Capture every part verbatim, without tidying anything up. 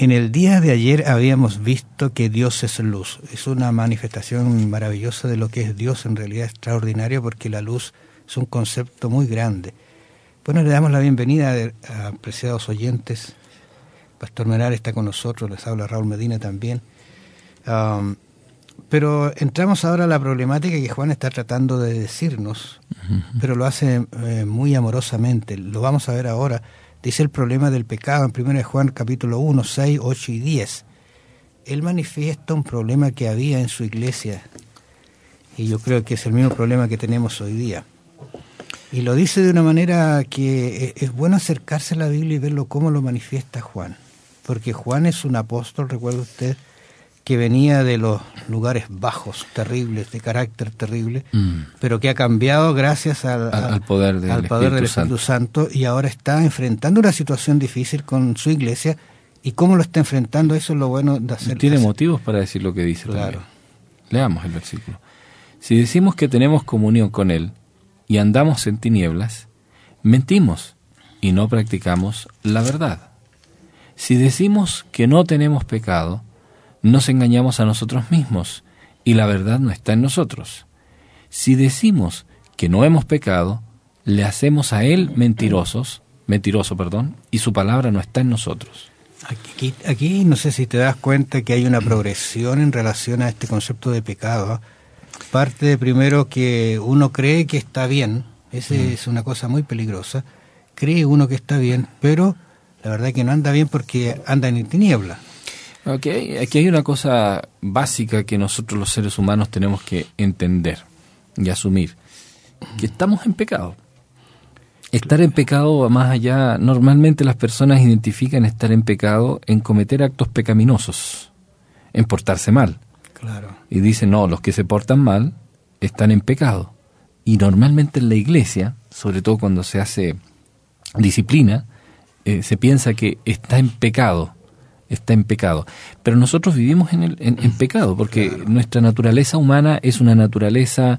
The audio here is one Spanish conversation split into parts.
En el día de ayer habíamos visto que Dios es luz. Es una manifestación maravillosa de lo que es Dios, en realidad extraordinario, porque la luz es un concepto muy grande. Bueno, le damos la bienvenida a apreciados oyentes. Pastor Menar está con nosotros, les habla Raúl Medina también. Um, pero entramos ahora a la problemática que Juan está tratando de decirnos, uh-huh. pero lo hace eh, muy amorosamente. Lo vamos a ver ahora. Dice el problema del pecado en primera de Juan capítulo uno, seis, ocho y diez. Él manifiesta un problema que había en su iglesia, y yo creo que es el mismo problema que tenemos hoy día. Y lo dice de una manera que es bueno acercarse a la Biblia y verlo cómo lo manifiesta Juan. Porque Juan es un apóstol, recuerda usted, que venía de los lugares bajos, terribles, de carácter terrible, mm. pero que ha cambiado gracias al, al, al poder del, al poder Espíritu, del Espíritu Santo. Santo, y ahora está enfrentando una situación difícil con su iglesia. ¿Y cómo lo está enfrentando? Eso es lo bueno de hacer. Tiene hacer. motivos para decir lo que dice. Claro. También. Leamos el versículo. Si decimos que tenemos comunión con Él y andamos en tinieblas, mentimos y no practicamos la verdad. Si decimos que no tenemos pecado, nos engañamos a nosotros mismos, y la verdad no está en nosotros. Si decimos que no hemos pecado, le hacemos a Él mentirosos, mentiroso, perdón, y su palabra no está en nosotros. Aquí, aquí no sé si te das cuenta que hay una progresión en relación a este concepto de pecado. Parte de primero que uno cree que está bien, esa mm. es una cosa muy peligrosa, cree uno que está bien, pero la verdad es que no anda bien porque anda en tiniebla. Okay. Aquí hay una cosa básica que nosotros los seres humanos tenemos que entender y asumir, que estamos en pecado. Estar en pecado va más allá. Normalmente las personas identifican estar en pecado en cometer actos pecaminosos, en portarse mal. Claro. Y dicen, no, los que se portan mal están en pecado. Y normalmente en la iglesia, sobre todo cuando se hace disciplina, eh, se piensa que está en pecado. está en pecado. Pero nosotros vivimos en, el, en, en pecado, porque claro. nuestra naturaleza humana es una naturaleza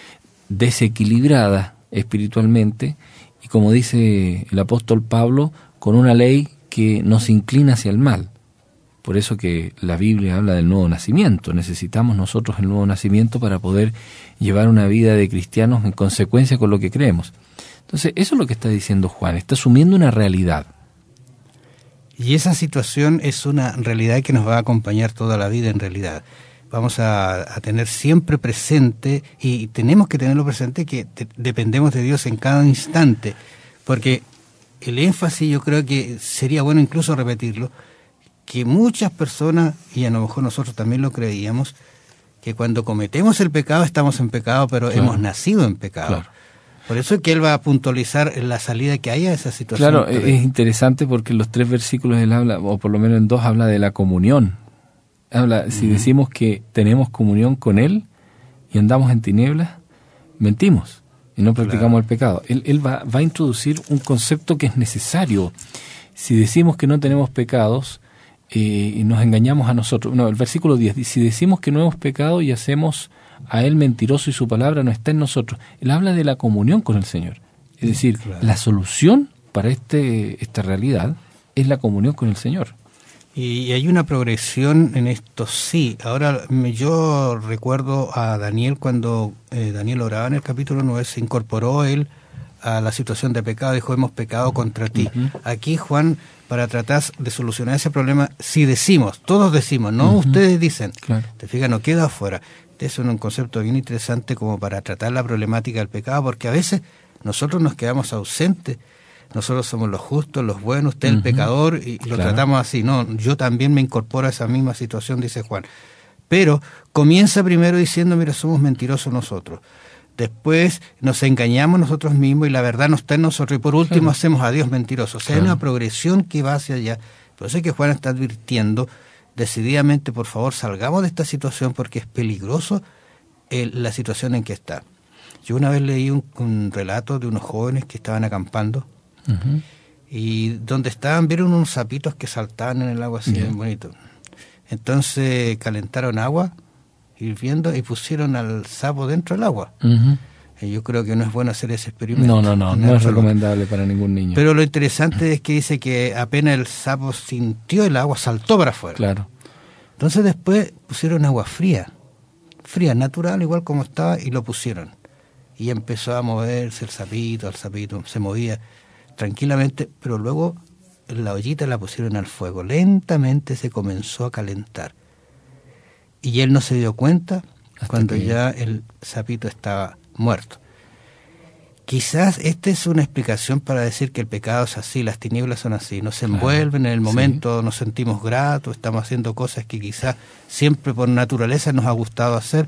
desequilibrada espiritualmente, y como dice el apóstol Pablo, con una ley que nos inclina hacia el mal. Por eso que la Biblia habla del nuevo nacimiento. Necesitamos nosotros el nuevo nacimiento para poder llevar una vida de cristianos en consecuencia con lo que creemos. Entonces, eso es lo que está diciendo Juan, está asumiendo una realidad. Y esa situación es una realidad que nos va a acompañar toda la vida en realidad. Vamos a, a tener siempre presente, y tenemos que tenerlo presente, que te, dependemos de Dios en cada instante. Porque el énfasis, yo creo que sería bueno incluso repetirlo, que muchas personas, y a lo mejor nosotros también lo creíamos, que cuando cometemos el pecado estamos en pecado, pero claro. hemos nacido en pecado. Claro. Por eso es que él va a puntualizar la salida que haya a esa situación. Claro, es interesante porque en los tres versículos él habla, o por lo menos en dos, habla de la comunión. Habla, uh-huh. si decimos que tenemos comunión con Él y andamos en tinieblas, mentimos y no practicamos claro. el pecado. Él, él va, va a introducir un concepto que es necesario. Si decimos que no tenemos pecados, eh, y nos engañamos a nosotros. No, el versículo diez, si decimos que no hemos pecado y hacemos a Él mentiroso y su palabra no está en nosotros. Él habla de la comunión con el Señor. Es decir, claro. la solución para este esta realidad es la comunión con el Señor. Y hay una progresión en esto, sí. Ahora, yo recuerdo a Daniel cuando eh, Daniel oraba en el capítulo nueve, se incorporó él a la situación de pecado, dijo, hemos pecado contra ti. Uh-huh. Aquí Juan, para tratar de solucionar ese problema, si decimos, todos decimos, no uh-huh. ustedes dicen, claro. te fijas, no queda afuera. Eso es un concepto bien interesante como para tratar la problemática del pecado, porque a veces nosotros nos quedamos ausentes, nosotros somos los justos, los buenos, usted uh-huh. el pecador, y lo claro. tratamos así. No, yo también me incorporo a esa misma situación, dice Juan. Pero comienza primero diciendo, mira, somos mentirosos nosotros. Después nos engañamos nosotros mismos y la verdad no está en nosotros. Y por último claro. hacemos a Dios mentiroso. O sea, claro. hay una progresión que va hacia allá. Por eso es que Juan está advirtiendo decididamente, por favor, salgamos de esta situación porque es peligroso eh, la situación en que está. Yo una vez leí un, un relato de unos jóvenes que estaban acampando uh-huh. y donde estaban, vieron unos sapitos que saltaban en el agua así, yeah. bien bonito. Entonces calentaron agua hirviendo y pusieron al sapo dentro del agua. Uh-huh. Yo creo que no es bueno hacer ese experimento. No, no, no, no es recomendable para ningún niño. Pero lo interesante es que dice que apenas el sapo sintió el agua, saltó para afuera. Claro. Entonces después pusieron agua fría, fría, natural, igual como estaba, y lo pusieron. Y empezó a moverse el sapito, el sapito se movía tranquilamente, pero luego la ollita la pusieron al fuego. Lentamente se comenzó a calentar. Y él no se dio cuenta hasta cuando que... ya el sapito estaba muerto. Quizás esta es una explicación para decir que el pecado es así, las tinieblas son así, nos envuelven, en el momento sí. Nos sentimos gratos, estamos haciendo cosas que quizás siempre por naturaleza nos ha gustado hacer,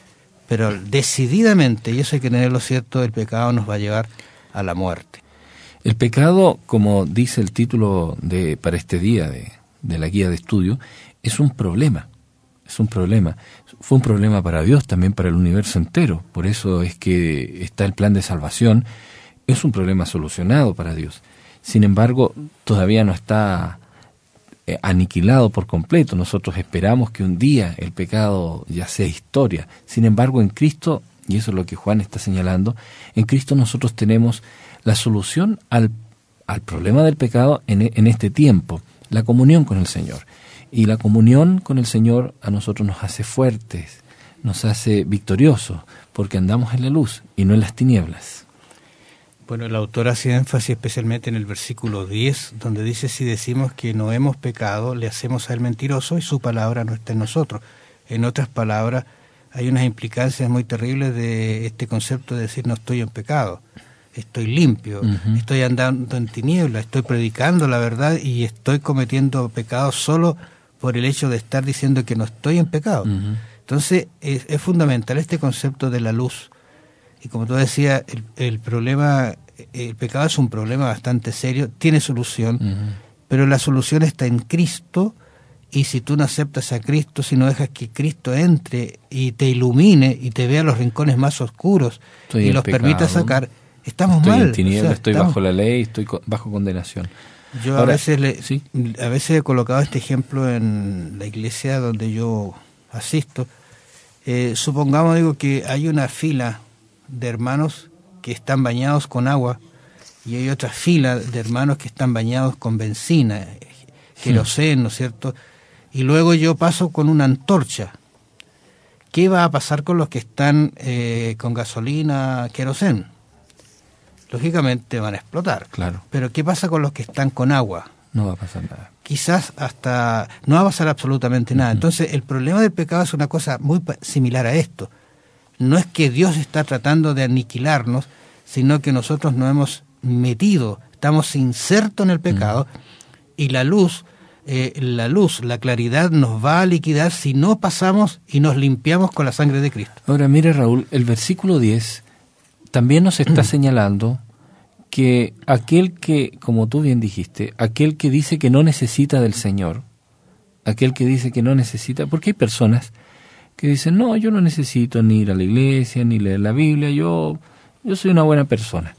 pero decididamente, y eso hay que tenerlo cierto, el pecado nos va a llevar a la muerte. El pecado, como dice el título de para este día de, de la guía de estudio, es un problema. Es un problema. Fue un problema para Dios, también para el universo entero. Por eso es que está el plan de salvación. Es un problema solucionado para Dios. Sin embargo, todavía no está eh, aniquilado por completo. Nosotros esperamos que un día el pecado ya sea historia. Sin embargo, en Cristo, y eso es lo que Juan está señalando, en Cristo nosotros tenemos la solución al, al problema del pecado en, en este tiempo, la comunión con el Señor. Y la comunión con el Señor a nosotros nos hace fuertes, nos hace victoriosos, porque andamos en la luz y no en las tinieblas. Bueno, el autor hace énfasis especialmente en el versículo diez, donde dice, si decimos que no hemos pecado, le hacemos a él mentiroso y su palabra no está en nosotros. En otras palabras, hay unas implicancias muy terribles de este concepto de decir no estoy en pecado, estoy limpio, uh-huh. estoy andando en tinieblas, estoy predicando la verdad y estoy cometiendo pecados solo por el hecho de estar diciendo que no estoy en pecado. Uh-huh. Entonces, es, es fundamental este concepto de la luz. Y como tú decías, el, el problema, el pecado es un problema bastante serio, tiene solución, uh-huh. pero la solución está en Cristo, y si tú no aceptas a Cristo, si no dejas que Cristo entre y te ilumine y te vea los rincones más oscuros estoy y los pecado. Permita sacar, estamos estoy mal. En tinieblas, o sea, estoy estamos... bajo la ley, estoy bajo condenación. Yo Ahora, a veces le, ¿sí? a veces he colocado este ejemplo en la iglesia donde yo asisto. Eh, supongamos, digo, que hay una fila de hermanos que están bañados con agua y hay otra fila de hermanos que están bañados con benzina, queroseno, ¿no es cierto? Y luego yo paso con una antorcha. ¿Qué va a pasar con los que están eh, con gasolina, queroseno? Lógicamente van a explotar. Claro. Pero ¿qué pasa con los que están con agua? No va a pasar nada. Quizás hasta no va a pasar absolutamente nada. Uh-huh. Entonces, el problema del pecado es una cosa muy similar a esto. No es que Dios está tratando de aniquilarnos, sino que nosotros nos hemos metido, estamos insertos en el pecado, uh-huh. y la luz, eh, la luz, la claridad nos va a liquidar si no pasamos y nos limpiamos con la sangre de Cristo. Ahora, mire, Raúl, el versículo diez también nos está señalando que aquel que, como tú bien dijiste, aquel que dice que no necesita del Señor, aquel que dice que no necesita, porque hay personas que dicen, no, yo no necesito ni ir a la iglesia, ni leer la Biblia, yo, yo soy una buena persona.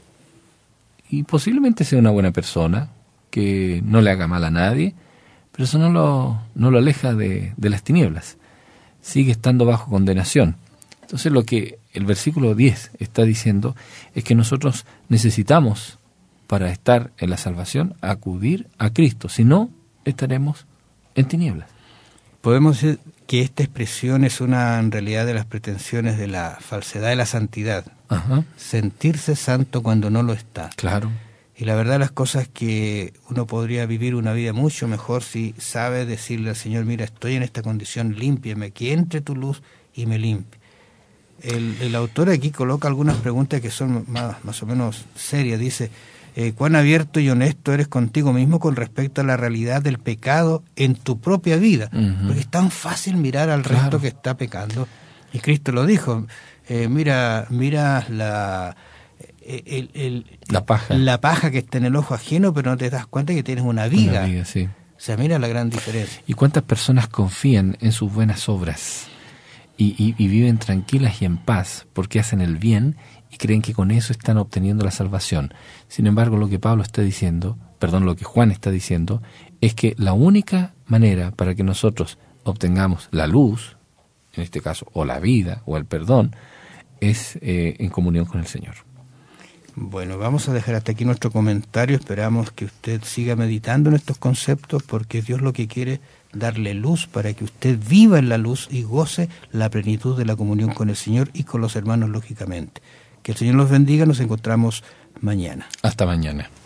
Y posiblemente sea una buena persona, que no le haga mal a nadie, pero eso no lo, no lo aleja de, de las tinieblas. Sigue estando bajo condenación. Entonces lo que el versículo diez está diciendo es que nosotros necesitamos, para estar en la salvación, acudir a Cristo. Si no, estaremos en tinieblas. Podemos decir que esta expresión es una, en realidad, de las pretensiones de la falsedad de la santidad. Ajá. Sentirse santo cuando no lo está. Claro. Y la verdad, las cosas que uno podría vivir una vida mucho mejor si sabe decirle al Señor, mira, estoy en esta condición, límpiame, que entre tu luz y me limpie. El, el autor aquí coloca algunas preguntas que son más, más o menos serias. Dice, eh, ¿cuán abierto y honesto eres contigo mismo con respecto a la realidad del pecado en tu propia vida? Uh-huh. Porque es tan fácil mirar al resto claro. que está pecando. Y Cristo lo dijo, eh, mira mira la, el, el, la, paja. la paja que está en el ojo ajeno, pero no te das cuenta que tienes una viga. Una viga, sí. O sea, mira la gran diferencia. ¿Y cuántas personas confían en sus buenas obras? Y, y, y viven tranquilas y en paz porque hacen el bien y creen que con eso están obteniendo la salvación. Sin embargo, lo que Pablo está diciendo, perdón, lo que Juan está diciendo, es que la única manera para que nosotros obtengamos la luz, en este caso, o la vida, o el perdón, es eh, en comunión con el Señor. Bueno, vamos a dejar hasta aquí nuestro comentario. Esperamos que usted siga meditando en estos conceptos, porque Dios lo que quiere darle luz para que usted viva en la luz y goce la plenitud de la comunión con el Señor y con los hermanos, lógicamente. Que el Señor los bendiga. Nos encontramos mañana. Hasta mañana.